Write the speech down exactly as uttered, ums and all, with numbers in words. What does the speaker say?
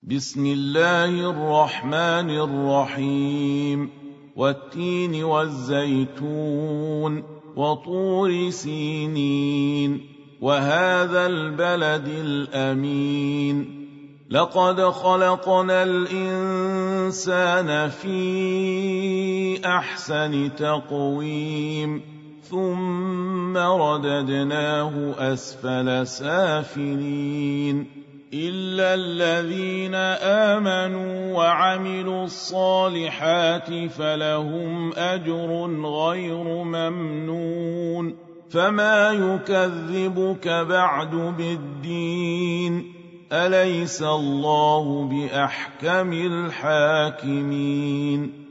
بسم الله الرحمن الرحيم والتين والزيتون وطور سينين وهذا البلد الأمين لقد خلقنا الإنسان في أحسن تقويم ثم رددناه أسفل سافلين إلا الذين آمنوا وعملوا الصالحات فلهم أجر غير ممنون فما يكذبك بعد بالدين أليس الله بأحكم الحاكمين